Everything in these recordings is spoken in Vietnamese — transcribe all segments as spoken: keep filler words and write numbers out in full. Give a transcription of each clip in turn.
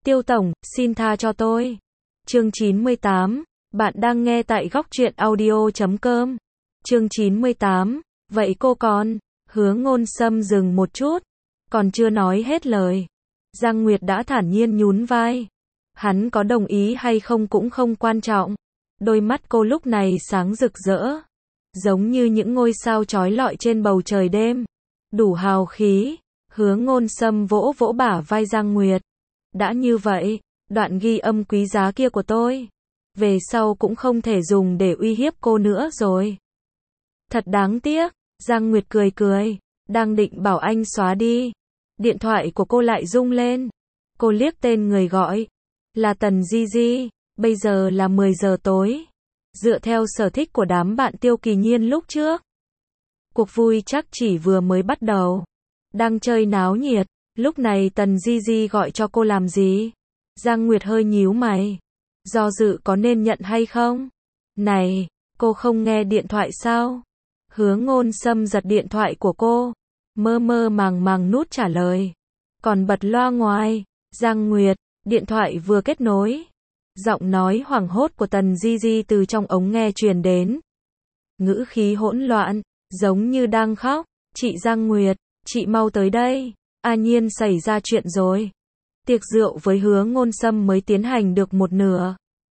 Tiêu tổng, xin tha cho tôi. Chương chín mươi tám, bạn đang nghe tại góc truyện audio chấm com. Chương chín mươi tám, vậy cô còn, Hứa Ngôn Sâm dừng một chút, còn chưa nói hết lời. Giang Nguyệt đã thản nhiên nhún vai. Hắn có đồng ý hay không cũng không quan trọng. Đôi mắt cô lúc này sáng rực rỡ, giống như những ngôi sao chói lọi trên bầu trời đêm, đủ hào khí. Hứa Ngôn Sâm vỗ vỗ bả vai Giang Nguyệt. Đã như vậy, đoạn ghi âm quý giá kia của tôi, về sau cũng không thể dùng để uy hiếp cô nữa rồi. Thật đáng tiếc. Giang Nguyệt cười cười, đang định bảo anh xóa đi. Điện thoại của cô lại rung lên. Cô liếc tên người gọi. Là Tần Di Di. Bây giờ là mười giờ tối. Dựa theo sở thích của đám bạn Tiêu Kỳ Nhiên lúc trước, cuộc vui chắc chỉ vừa mới bắt đầu. Đang chơi náo nhiệt. Lúc này Tần Di Di gọi cho cô làm gì? Giang Nguyệt hơi nhíu mày. Do dự có nên nhận hay không? Này, cô không nghe điện thoại sao? Hứa Ngôn Sâm giật điện thoại của cô, mơ mơ màng màng nút trả lời. Còn bật loa ngoài. Giang Nguyệt, điện thoại vừa kết nối. Giọng nói hoảng hốt của Tần Di Di từ trong ống nghe truyền đến. Ngữ khí hỗn loạn, giống như đang khóc. Chị Giang Nguyệt, chị mau tới đây. A Nhiên xảy ra chuyện rồi. Tiệc rượu với Hứa Ngôn Sâm mới tiến hành được một nửa.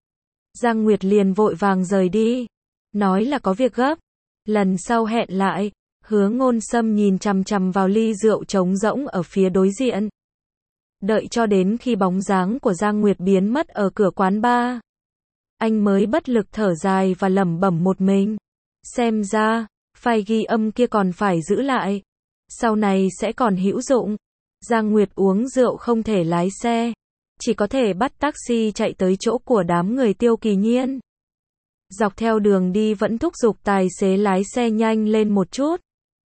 Giang Nguyệt liền vội vàng rời đi. Nói là có việc gấp. Lần sau hẹn lại. Hứa Ngôn Sâm nhìn chằm chằm vào ly rượu trống rỗng ở phía đối diện. Đợi cho đến khi bóng dáng của Giang Nguyệt biến mất ở cửa quán bar, anh mới bất lực thở dài và lẩm bẩm một mình. Xem ra, file ghi âm kia còn phải giữ lại. Sau này sẽ còn hữu dụng. Giang Nguyệt uống rượu không thể lái xe, chỉ có thể bắt taxi chạy tới chỗ của đám người Tiêu Kỳ Nhiên. Dọc theo đường đi vẫn thúc giục tài xế lái xe nhanh lên một chút.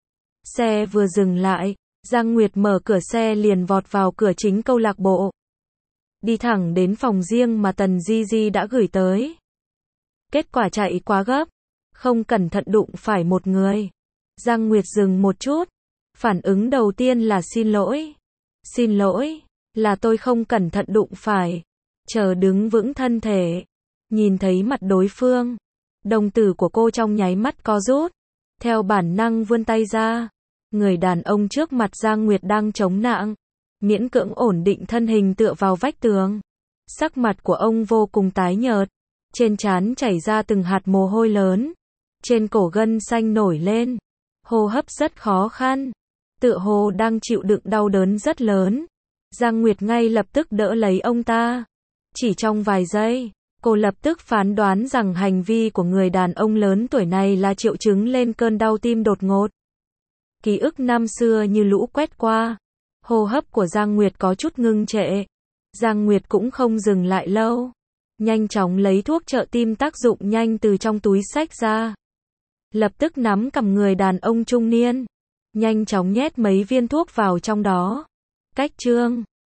Xe vừa dừng lại, Giang Nguyệt mở cửa xe liền vọt vào cửa chính câu lạc bộ. Đi thẳng đến phòng riêng mà Tần Di Di đã gửi tới. Kết quả chạy quá gấp, không cẩn thận đụng phải một người. Giang Nguyệt dừng một chút. Phản ứng đầu tiên là xin lỗi. Xin lỗi, là tôi không cẩn thận đụng phải. Chờ đứng vững thân thể, nhìn thấy mặt đối phương, đồng tử của cô trong nháy mắt co rút. Theo bản năng vươn tay ra. Người đàn ông trước mặt Giang Nguyệt đang chống nạng, miễn cưỡng ổn định thân hình tựa vào vách tường. Sắc mặt của ông vô cùng tái nhợt, trên trán chảy ra từng hạt mồ hôi lớn, trên cổ gân xanh nổi lên, hô hấp rất khó khăn, tựa hồ đang chịu đựng đau đớn rất lớn. Giang Nguyệt ngay lập tức đỡ lấy ông ta. Chỉ trong vài giây, cô lập tức phán đoán rằng hành vi của người đàn ông lớn tuổi này là triệu chứng lên cơn đau tim đột ngột. Ký ức năm xưa như lũ quét qua. Hô hấp của Giang Nguyệt có chút ngưng trệ. Giang Nguyệt cũng không dừng lại lâu. Nhanh chóng lấy thuốc trợ tim tác dụng nhanh từ trong túi xách ra. Lập tức nắm cầm người đàn ông trung niên. Nhanh chóng nhét mấy viên thuốc vào trong đó. Cách chương